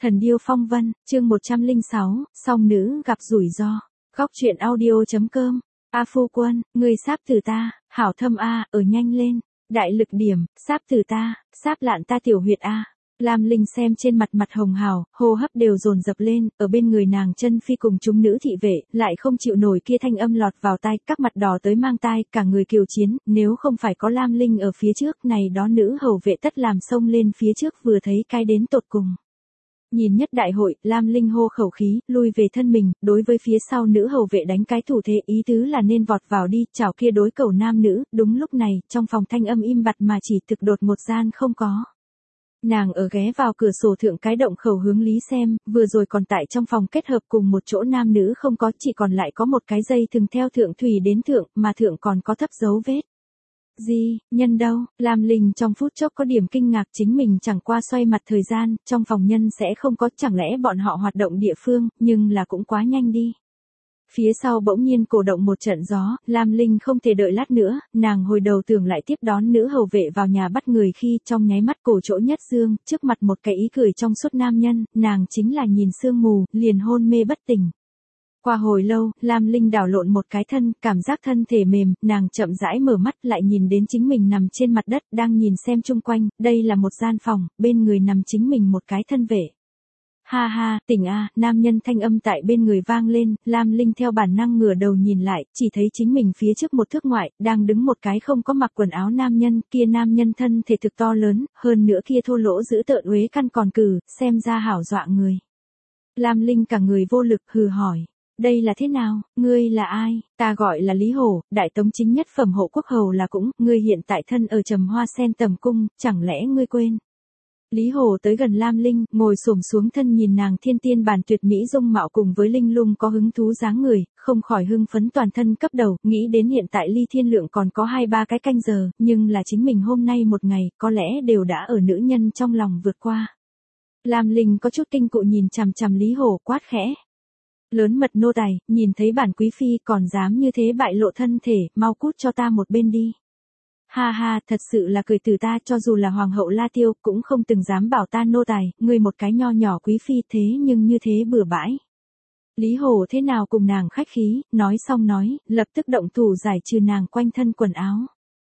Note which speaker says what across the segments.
Speaker 1: Thần điêu phong vân, chương 106, song nữ gặp rủi ro. Góc truyện audio.com. A phu quân, người sáp từ ta, hảo thâm a, ở nhanh lên. Đại lực điểm, sáp từ ta, sáp lạn ta tiểu huyệt a. Lam Linh xem trên mặt hồng hào, hô hấp đều dồn dập lên, ở bên người nàng chân phi cùng chúng nữ thị vệ, lại không chịu nổi kia thanh âm lọt vào tai, các mặt đỏ tới mang tai, cả người kiều chiến, nếu không phải có Lam Linh ở phía trước này đó nữ hầu vệ tất làm xông lên phía trước vừa thấy cái đến tột cùng. Nhìn nhất đại hội, Lam Linh hô khẩu khí, lui về thân mình, đối với phía sau nữ hầu vệ đánh cái thủ thế, ý tứ là nên vọt vào đi, chào kia đối cầu nam nữ, đúng lúc này, trong phòng thanh âm im bặt mà chỉ thực đột một gian không có. Nàng ở ghé vào cửa sổ thượng cái động khẩu hướng lý xem, vừa rồi còn tại trong phòng kết hợp cùng một chỗ nam nữ không có, chỉ còn lại có một cái dây thừng theo thượng thủy đến thượng, mà thượng còn có thấp dấu vết. Gì, nhân đâu? Lam Linh trong phút chốc có điểm kinh ngạc, chính mình chẳng qua xoay mặt thời gian, trong phòng nhân sẽ không có, chẳng lẽ bọn họ hoạt động địa phương, nhưng là cũng quá nhanh đi. Phía sau bỗng nhiên cổ động một trận gió, Lam Linh không thể đợi lát nữa, nàng hồi đầu tưởng lại tiếp đón nữ hầu vệ vào nhà bắt người khi trong nháy mắt cổ chỗ nhất dương, trước mặt một cái ý cười trong suốt nam nhân, nàng chính là nhìn sương mù, liền hôn mê bất tỉnh. Qua hồi lâu, Lam Linh đảo lộn một cái thân, cảm giác thân thể mềm, nàng chậm rãi mở mắt lại nhìn đến chính mình nằm trên mặt đất, đang nhìn xem chung quanh, đây là một gian phòng, bên người nằm chính mình một cái thân vệ. Ha ha, tỉnh a, nam nhân thanh âm tại bên người vang lên, Lam Linh theo bản năng ngửa đầu nhìn lại, chỉ thấy chính mình phía trước một thước ngoại, đang đứng một cái không có mặc quần áo nam nhân, kia nam nhân thân thể thực to lớn, hơn nữa kia thô lỗ giữ tợn uế căn còn cừ, xem ra hảo dọa người. Lam Linh cả người vô lực hừ hỏi. Đây là thế nào, ngươi là ai? Ta gọi là Lý Hổ, đại tống chính nhất phẩm hộ quốc hầu là cũng, ngươi hiện tại thân ở Trầm Hoa Sen tầm cung, chẳng lẽ ngươi quên? Lý Hổ tới gần Lam Linh, ngồi xổm xuống thân nhìn nàng thiên tiên bản tuyệt mỹ dung mạo cùng với linh lung có hứng thú dáng người, không khỏi hưng phấn toàn thân cấp đầu, nghĩ đến hiện tại ly thiên lượng còn có 2-3 cái canh giờ, nhưng là chính mình hôm nay một ngày, có lẽ đều đã ở nữ nhân trong lòng vượt qua. Lam Linh có chút kinh cụ nhìn chằm chằm Lý Hổ quát khẽ. Lớn mật nô tài, nhìn thấy bản quý phi còn dám như thế bại lộ thân thể, mau cút cho ta một bên đi. Ha ha, thật sự là cười từ ta, cho dù là hoàng hậu La Tiêu cũng không từng dám bảo ta nô tài, ngươi một cái nho nhỏ quý phi thế nhưng như thế bừa bãi. Lý Hổ thế nào cùng nàng khách khí, nói xong nói, lập tức động thủ giải trừ nàng quanh thân quần áo.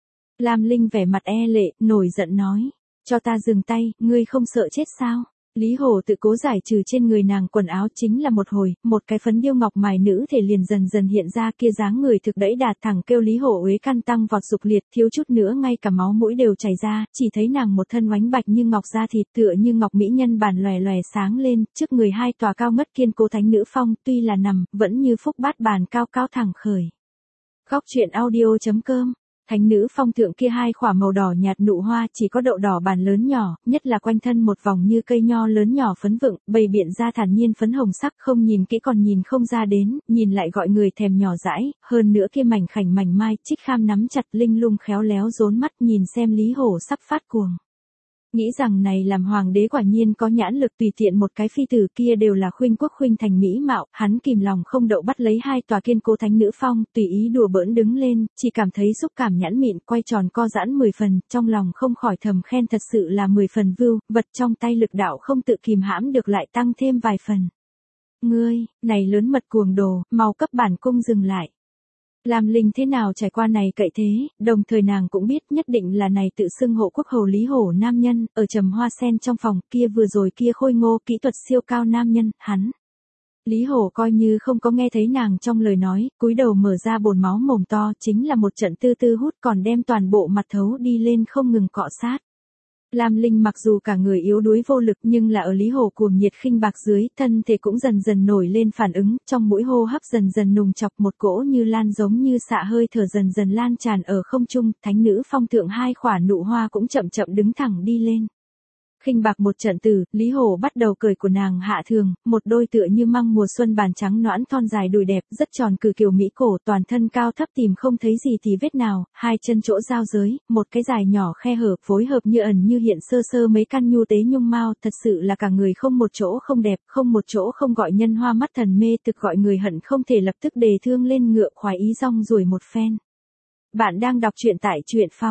Speaker 1: Lam Linh vẻ mặt e lệ, nổi giận nói, cho ta dừng tay, ngươi không sợ chết sao? Lý Hổ tự cố giải trừ trên người nàng quần áo chính là một hồi, một cái phấn điêu ngọc mài nữ thể liền dần dần hiện ra kia dáng người thực đẫy đà thẳng kêu Lý Hổ uế căn tăng vọt dục liệt thiếu chút nữa ngay cả máu mũi đều chảy ra, chỉ thấy nàng một thân oánh bạch như ngọc da thịt tựa như ngọc mỹ nhân bản lòe lòe sáng lên, trước người hai tòa cao ngất kiên cố thánh nữ phong tuy là nằm, vẫn như phúc bát bàn cao cao thẳng khởi. Góc truyện audio.com. Thánh nữ phong thượng kia hai khỏa màu đỏ nhạt nụ hoa chỉ có đậu đỏ bàn lớn nhỏ, nhất là quanh thân một vòng như cây nho lớn nhỏ phấn vựng, bày biện ra thản nhiên phấn hồng sắc, không nhìn kỹ còn nhìn không ra đến, nhìn lại gọi người thèm nhỏ dãi, hơn nữa kia mảnh khảnh mảnh mai, Trích Kham nắm chặt linh lung khéo léo rốn mắt nhìn xem Lý Hổ sắp phát cuồng. Nghĩ rằng này làm hoàng đế quả nhiên có nhãn lực, tùy tiện một cái phi tử kia đều là khuynh quốc khuynh thành mỹ mạo, hắn kìm lòng không đậu bắt lấy hai tòa kiên cố thánh nữ phong, tùy ý đùa bỡn đứng lên, chỉ cảm thấy xúc cảm nhãn mịn, quay tròn co giãn 10 phần, trong lòng không khỏi thầm khen thật sự là 10 phần vưu, vật trong tay lực đạo không tự kìm hãm được lại tăng thêm vài phần. Ngươi, này lớn mật cuồng đồ, mau cấp bản cung dừng lại. Lam Linh thế nào trải qua này cậy thế, đồng thời nàng cũng biết nhất định là này tự xưng hộ quốc hầu Lý Hổ nam nhân, ở Trầm Hoa Sen trong phòng, kia vừa rồi kia khôi ngô kỹ thuật siêu cao nam nhân, hắn. Lý Hổ coi như không có nghe thấy nàng trong lời nói, cúi đầu mở ra bồn máu mồm to, chính là một trận tư tư hút còn đem toàn bộ mặt thấu đi lên không ngừng cọ sát. Lam Linh mặc dù cả người yếu đuối vô lực nhưng là ở Lý Hổ cuồng nhiệt khinh bạc dưới, thân thể cũng dần dần nổi lên phản ứng, trong mũi hô hấp dần dần nùng chọc một cỗ như lan giống như xạ hơi thở dần dần lan tràn ở không trung, thánh nữ phong thượng hai khỏa nụ hoa cũng chậm chậm đứng thẳng đi lên. Khinh bạc một trận từ, Lý Hổ bắt đầu cười của nàng hạ thường, một đôi tựa như măng mùa xuân bàn trắng nõn thon dài đùi đẹp, rất tròn cử kiều mỹ cổ, toàn thân cao thấp tìm không thấy gì thì vết nào, hai chân chỗ giao giới, một cái dài nhỏ khe hở, phối hợp như ẩn như hiện sơ sơ mấy căn nhu tế nhung mao, thật sự là cả người không một chỗ không đẹp, không một chỗ không gọi nhân hoa mắt thần mê, thực gọi người hận không thể lập tức đề thương lên ngựa khoái ý rong ruổi một phen. Bạn đang đọc truyện tại truyện phao.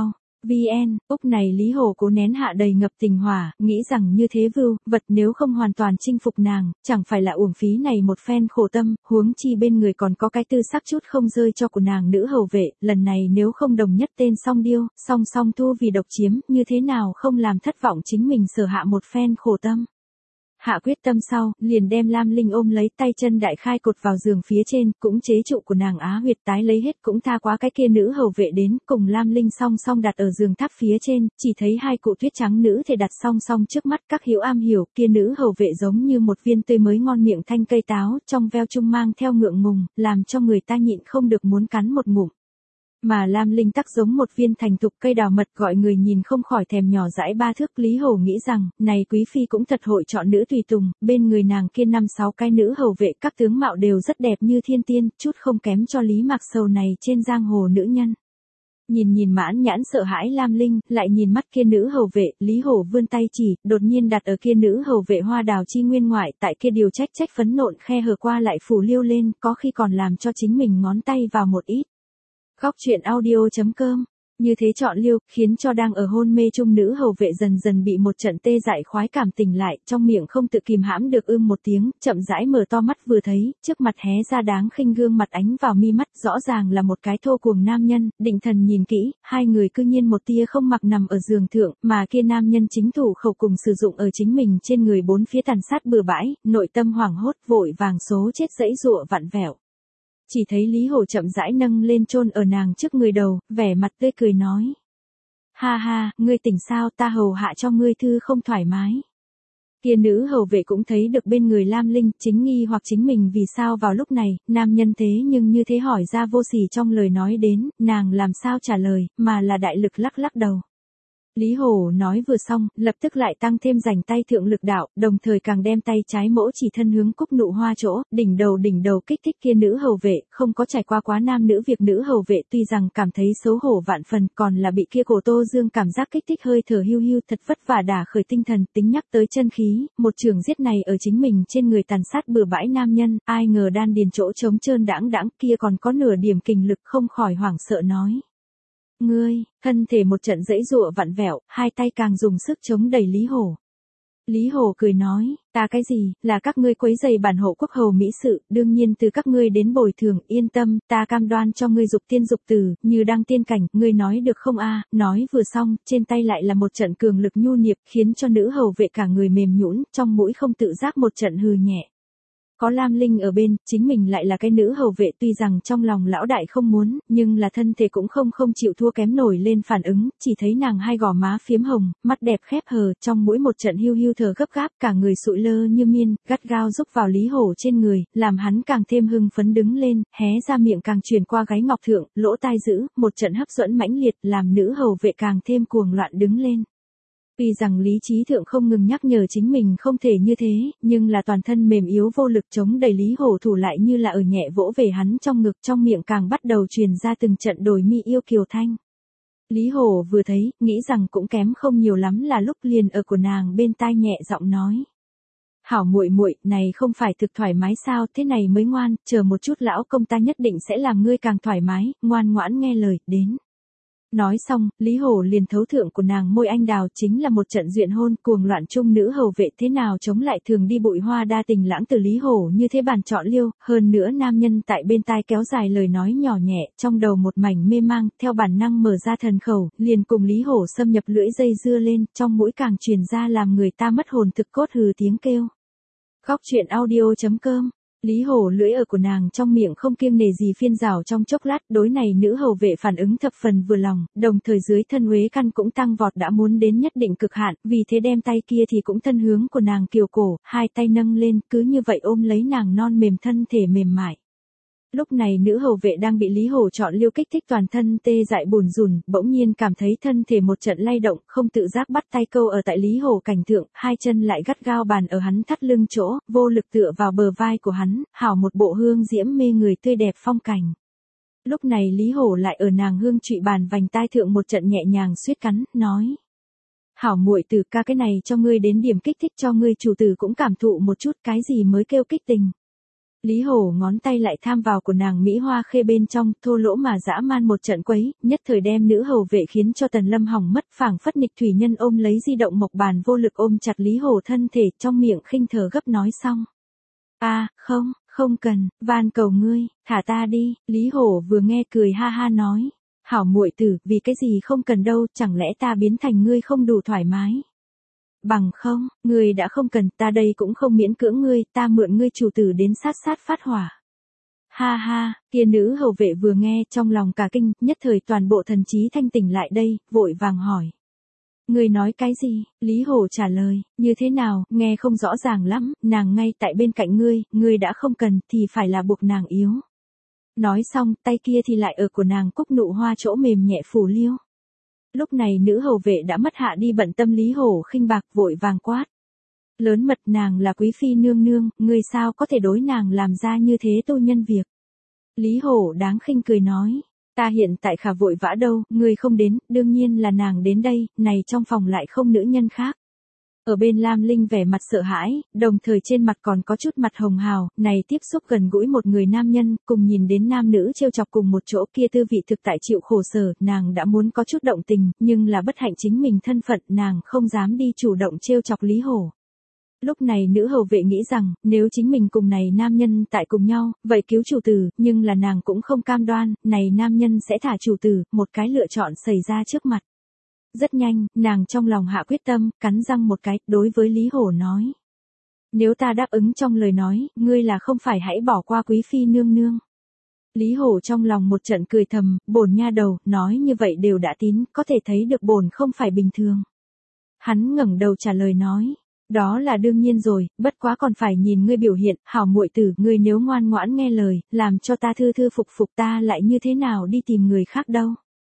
Speaker 1: VN, Úc này Lý Hổ cố nén hạ đầy ngập tình hỏa, nghĩ rằng như thế vưu, vật nếu không hoàn toàn chinh phục nàng, chẳng phải là uổng phí này một phen khổ tâm, huống chi bên người còn có cái tư sắc chút không rơi cho của nàng nữ hầu vệ, lần này nếu không đồng nhất tên song điêu, song song thu vì độc chiếm, như thế nào không làm thất vọng chính mình sở hạ một phen khổ tâm. Hạ quyết tâm sau, liền đem Lam Linh ôm lấy tay chân đại khai cột vào giường phía trên, cũng chế trụ của nàng á huyệt tái lấy hết cũng tha quá cái kia nữ hầu vệ đến, cùng Lam Linh song song đặt ở giường tháp phía trên, chỉ thấy hai cụ tuyết trắng nữ thể đặt song song trước mắt các hiểu am hiểu, kia nữ hầu vệ giống như một viên tươi mới ngon miệng thanh cây táo, trong veo trung mang theo ngượng ngùng, làm cho người ta nhịn không được muốn cắn một ngụm. Mà Lam Linh tắc giống một viên thành thục cây đào mật gọi người nhìn không khỏi thèm nhỏ dãi ba thước. Lý Hổ nghĩ rằng, này quý phi cũng thật hội chọn nữ tùy tùng, bên người nàng kia 5-6 cái nữ hầu vệ các tướng mạo đều rất đẹp như thiên tiên, chút không kém cho Lý Mạc Sầu này trên giang hồ nữ nhân. Nhìn mãn nhãn sợ hãi Lam Linh, lại nhìn mắt kia nữ hầu vệ, Lý Hổ vươn tay chỉ, đột nhiên đặt ở kia nữ hầu vệ hoa đào chi nguyên ngoại, tại kia điều trách phấn nộn khe hở qua lại phủ liêu lên, có khi còn làm cho chính mình ngón tay vào một ít. Góc truyện audio.com. Như thế chọn liêu, khiến cho đang ở hôn mê chung nữ hầu vệ dần dần bị một trận tê dại khoái cảm tỉnh lại, trong miệng không tự kìm hãm được một tiếng, chậm rãi mở to mắt vừa thấy, trước mặt hé ra đáng khinh gương mặt ánh vào mi mắt, rõ ràng là một cái thô cuồng nam nhân, định thần nhìn kỹ, hai người cư nhiên một tia không mặc nằm ở giường thượng, mà kia nam nhân chính thủ khẩu cùng sử dụng ở chính mình trên người bốn phía tàn sát bừa bãi, nội tâm hoảng hốt vội vàng số chết dãy giụa vặn vẹo. Chỉ thấy Lý Hổ chậm rãi nâng lên chôn ở nàng trước người đầu, vẻ mặt tươi cười nói. Ha ha, ngươi tỉnh sao, ta hầu hạ cho ngươi thư không thoải mái. Kia nữ hầu vệ cũng thấy được bên người Lam Linh, chính nghi hoặc chính mình vì sao vào lúc này, nam nhân thế nhưng như thế hỏi ra vô sỉ trong lời nói đến, nàng làm sao trả lời, mà là đại lực lắc lắc đầu. Lý Hổ nói vừa xong, lập tức lại tăng thêm rảnh tay thượng lực đạo, đồng thời càng đem tay trái mỗ chỉ thân hướng cúc nụ hoa chỗ, đỉnh đầu kích thích kia nữ hầu vệ, không có trải qua quá nam nữ việc nữ hầu vệ tuy rằng cảm thấy xấu hổ vạn phần, còn là bị kia cổ Tô Dương cảm giác kích thích hơi thở hiu hiu thật vất vả đả khởi tinh thần, tính nhắc tới chân khí, một trường giết này ở chính mình trên người tàn sát bừa bãi nam nhân, ai ngờ đan điền chỗ trống trơn đãng kia còn có nửa điểm kình lực không khỏi hoảng sợ nói. Ngươi, thân thể một trận dãy giụa vặn vẹo, hai tay càng dùng sức chống đẩy Lý Hổ. Lý Hổ cười nói, ta cái gì, là các ngươi quấy rầy bản hộ quốc hầu mỹ sự, đương nhiên từ các ngươi đến bồi thường, yên tâm, ta cam đoan cho ngươi dục tiên dục tử, như đăng tiên cảnh, ngươi nói được không a? Nói vừa xong, trên tay lại là một trận cường lực nhu niệp, khiến cho nữ hầu vệ cả người mềm nhũn, trong mũi không tự giác một trận hừ nhẹ. Có Lam Linh ở bên, chính mình lại là cái nữ hầu vệ tuy rằng trong lòng lão đại không muốn, nhưng là thân thể cũng không chịu thua kém nổi lên phản ứng, chỉ thấy nàng hai gò má phiếm hồng, mắt đẹp khép hờ, trong mũi một trận hiu hiu thở gấp gáp, cả người sụi lơ như miên, gắt gao rúc vào Lý Hổ trên người, làm hắn càng thêm hưng phấn đứng lên, hé ra miệng càng truyền qua gáy ngọc thượng, lỗ tai giữ, một trận hấp dẫn mãnh liệt, làm nữ hầu vệ càng thêm cuồng loạn đứng lên. Tuy rằng lý trí thượng không ngừng nhắc nhở chính mình không thể như thế, nhưng là toàn thân mềm yếu vô lực chống đẩy Lý Hổ thủ lại như là ở nhẹ vỗ về hắn trong ngực, trong miệng càng bắt đầu truyền ra từng trận đồi mi yêu kiều thanh. Lý Hổ vừa thấy, nghĩ rằng cũng kém không nhiều lắm là lúc liền ở của nàng bên tai nhẹ giọng nói. Hảo muội muội, này không phải thực thoải mái sao, thế này mới ngoan, chờ một chút lão công ta nhất định sẽ làm ngươi càng thoải mái, ngoan ngoãn nghe lời, đến. Nói xong, Lý Hổ liền thấu thượng của nàng môi anh đào chính là một trận duyện hôn cuồng loạn chung nữ hầu vệ thế nào chống lại thường đi bụi hoa đa tình lãng từ Lý Hổ như thế bàn chọn liêu, hơn nữa nam nhân tại bên tai kéo dài lời nói nhỏ nhẹ, trong đầu một mảnh mê mang, theo bản năng mở ra thần khẩu, liền cùng Lý Hổ xâm nhập lưỡi dây dưa lên, trong mũi càng truyền ra làm người ta mất hồn thực cốt hừ tiếng kêu. Góc truyện audio.com. Lý Hổ lưỡi ở của nàng trong miệng không kiêng nề gì phiên rào trong chốc lát, đối này nữ hầu vệ phản ứng thập phần vừa lòng, đồng thời dưới thân uế căn cũng tăng vọt đã muốn đến nhất định cực hạn, vì thế đem tay kia thì cũng thân hướng của nàng kiều cổ, hai tay nâng lên, cứ như vậy ôm lấy nàng non mềm thân thể mềm mại. Lúc này nữ hầu vệ đang bị Lý Hổ chọn liêu kích thích toàn thân tê dại bùn rùn, bỗng nhiên cảm thấy thân thể một trận lay động, không tự giác bắt tay câu ở tại Lý Hổ cảnh thượng, hai chân lại gắt gao bàn ở hắn thắt lưng chỗ, vô lực tựa vào bờ vai của hắn, hảo một bộ hương diễm mê người tươi đẹp phong cảnh. Lúc này Lý Hổ lại ở nàng hương trụy bàn vành tai thượng một trận nhẹ nhàng suýt cắn, nói. Hảo muội tử ca cái này cho ngươi đến điểm kích thích cho ngươi chủ tử cũng cảm thụ một chút cái gì mới kêu kích tình. Lý Hổ ngón tay lại tham vào của nàng Mỹ Hoa Khê bên trong, thô lỗ mà dã man một trận quấy, nhất thời đem nữ hầu vệ khiến cho Tần Lâm hỏng mất, phảng phất nghịch thủy nhân ôm lấy di động mộc bàn vô lực ôm chặt Lý Hổ thân thể, trong miệng khinh thở gấp nói xong. Không, không cần, van cầu ngươi, thả ta đi, Lý Hổ vừa nghe cười ha ha nói. Hảo muội tử, vì cái gì không cần đâu, chẳng lẽ ta biến thành ngươi không đủ thoải mái. Bằng không, ngươi đã không cần, ta đây cũng không miễn cưỡng ngươi, ta mượn ngươi chủ tử đến sát sát phát hỏa. Ha ha, kia nữ hầu vệ vừa nghe trong lòng cả kinh, nhất thời toàn bộ thần trí thanh tỉnh lại đây, vội vàng hỏi. Ngươi nói cái gì? Lý Hổ trả lời, như thế nào, nghe không rõ ràng lắm, nàng ngay tại bên cạnh ngươi đã không cần thì phải là buộc nàng yếu. Nói xong, tay kia thì lại ở của nàng cúc nụ hoa chỗ mềm nhẹ phủ liêu. Lúc này nữ hầu vệ đã mất hạ đi bận tâm Lý Hổ khinh bạc vội vàng quát. Lớn mật, nàng là quý phi nương nương, ngươi sao có thể đối nàng làm ra như thế tô nhân việc. Lý Hổ đáng khinh cười nói. Ta hiện tại khả vội vã đâu, ngươi không đến, đương nhiên là nàng đến đây, này trong phòng lại không nữ nhân khác. Ở bên Lam Linh vẻ mặt sợ hãi, đồng thời trên mặt còn có chút mặt hồng hào, này tiếp xúc gần gũi một người nam nhân, cùng nhìn đến nam nữ trêu chọc cùng một chỗ kia tư vị thực tại chịu khổ sở, nàng đã muốn có chút động tình, nhưng là bất hạnh chính mình thân phận, nàng không dám đi chủ động trêu chọc Lý Hổ. Lúc này nữ hầu vệ nghĩ rằng, nếu chính mình cùng này nam nhân tại cùng nhau, vậy cứu chủ tử, nhưng là nàng cũng không cam đoan, này nam nhân sẽ thả chủ tử, một cái lựa chọn xảy ra trước mặt. Rất nhanh, nàng trong lòng hạ quyết tâm, cắn răng một cái, đối với Lý Hổ nói. Nếu ta đáp ứng trong lời nói, ngươi là không phải hãy bỏ qua quý phi nương nương. Lý Hổ trong lòng một trận cười thầm, bổn nha đầu, nói như vậy đều đã tín, có thể thấy được bổn không phải bình thường. Hắn ngẩng đầu trả lời nói. Đó là đương nhiên rồi, bất quá còn phải nhìn ngươi biểu hiện, hảo muội tử, ngươi nếu ngoan ngoãn nghe lời, làm cho ta thư thư phục phục ta lại như thế nào đi tìm người khác đâu.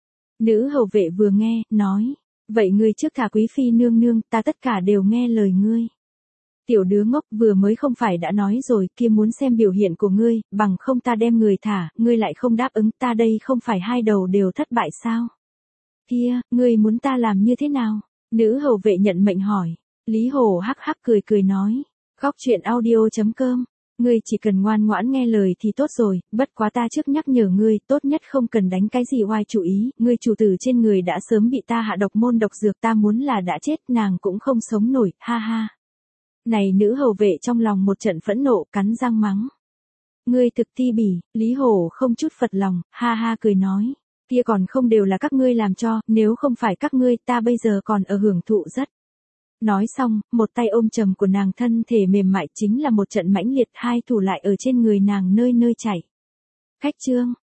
Speaker 1: Nữ hầu vệ vừa nghe, nói, vậy ngươi trước thả quý phi nương nương, ta tất cả đều nghe lời ngươi. Tiểu đứa ngốc vừa mới không phải đã nói rồi, kia muốn xem biểu hiện của ngươi, bằng không ta đem người thả, ngươi lại không đáp ứng, ta đây không phải hai đầu đều thất bại sao? Kia, ngươi muốn ta làm như thế nào? Nữ hầu vệ nhận mệnh hỏi. Lý Hổ hắc hắc cười nói, góc truyện audio.com, ngươi chỉ cần ngoan ngoãn nghe lời thì tốt rồi, bất quá ta trước nhắc nhở ngươi, tốt nhất không cần đánh cái gì oai chủ ý, ngươi chủ tử trên người đã sớm bị ta hạ độc môn độc dược, ta muốn là đã chết, nàng cũng không sống nổi, ha ha. Này nữ hầu vệ trong lòng một trận phẫn nộ, cắn răng mắng. Ngươi thực ti bỉ, Lý Hổ không chút phật lòng, ha ha cười nói, kia còn không đều là các ngươi làm cho, nếu không phải các ngươi, ta bây giờ còn ở hưởng thụ rất. Nói xong, một tay ôm chầm của nàng thân thể mềm mại chính là một trận mãnh liệt, hai thủ lại ở trên người nàng nơi nơi chảy. Khách chương.